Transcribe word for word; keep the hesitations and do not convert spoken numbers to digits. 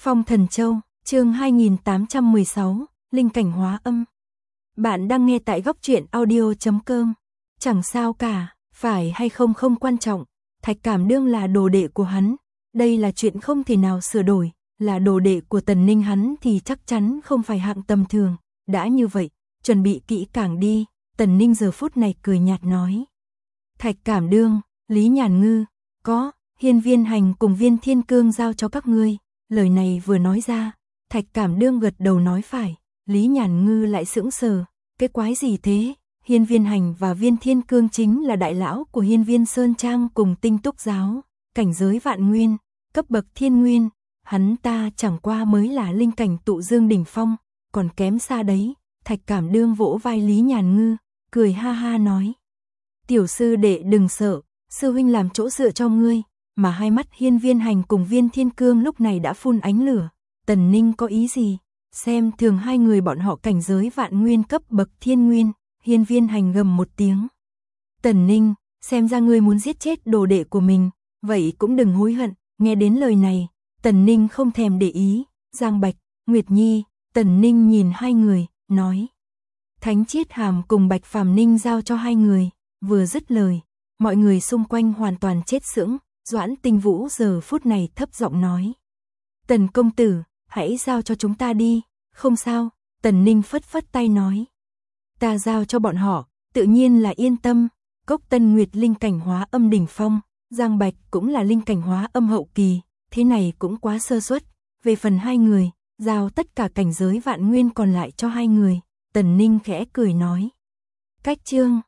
Phong Thần Châu, chương hai nghìn tám trăm mười sáu, Linh cảnh hóa âm. Bạn đang nghe tại góc truyện audio chấm com. Chẳng sao cả, phải hay không không quan trọng, Thạch Cảm Đương là đồ đệ của hắn, đây là chuyện không thể nào sửa đổi, là đồ đệ của Tần Ninh hắn thì chắc chắn không phải hạng tầm thường, đã như vậy, chuẩn bị kỹ càng đi, Tần Ninh giờ phút này cười nhạt nói. Thạch Cảm Đương, Lý Nhàn Ngư, có, Hiên Viên Hành cùng Viên Thiên Cương giao cho các ngươi. Lời này vừa nói ra, Thạch Cảm Đương gật đầu nói phải, Lý Nhàn Ngư lại sững sờ, cái quái gì thế? Hiên Viên Hành và Viên Thiên Cương chính là đại lão của Hiên Viên Sơn Trang cùng Tinh Túc Giáo, cảnh giới vạn nguyên, cấp bậc thiên nguyên, hắn ta chẳng qua mới là linh cảnh tụ dương đỉnh phong, còn kém xa đấy. Thạch Cảm Đương vỗ vai Lý Nhàn Ngư, cười ha ha nói. Tiểu sư đệ đừng sợ, sư huynh làm chỗ dựa cho ngươi. Mà hai mắt Hiên Viên Hành cùng Viên Thiên Cương lúc này đã phun ánh lửa. Tần Ninh có ý gì? Xem thường hai người bọn họ cảnh giới vạn nguyên cấp bậc thiên nguyên. Hiên Viên Hành gầm một tiếng. Tần Ninh, xem ra ngươi muốn giết chết đồ đệ của mình, vậy cũng đừng hối hận. Nghe đến lời này, Tần Ninh không thèm để ý. Giang Bạch, Nguyệt Nhi, Tần Ninh nhìn hai người, nói. Thánh Chiết Hàm cùng Bạch Phàm Ninh giao cho hai người. Vừa dứt lời, mọi người xung quanh hoàn toàn chết sững. Doãn Tinh Vũ giờ phút này thấp giọng nói. Tần công tử, hãy giao cho chúng ta đi. Không sao, Tần Ninh phất phất tay nói. Ta giao cho bọn họ, tự nhiên là yên tâm. Cốc Tân Nguyệt linh cảnh hóa âm đỉnh phong, Giang Bạch cũng là linh cảnh hóa âm hậu kỳ, thế này cũng quá sơ suất. Về phần hai người, giao tất cả cảnh giới vạn nguyên còn lại cho hai người. Tần Ninh khẽ cười nói. Cách chương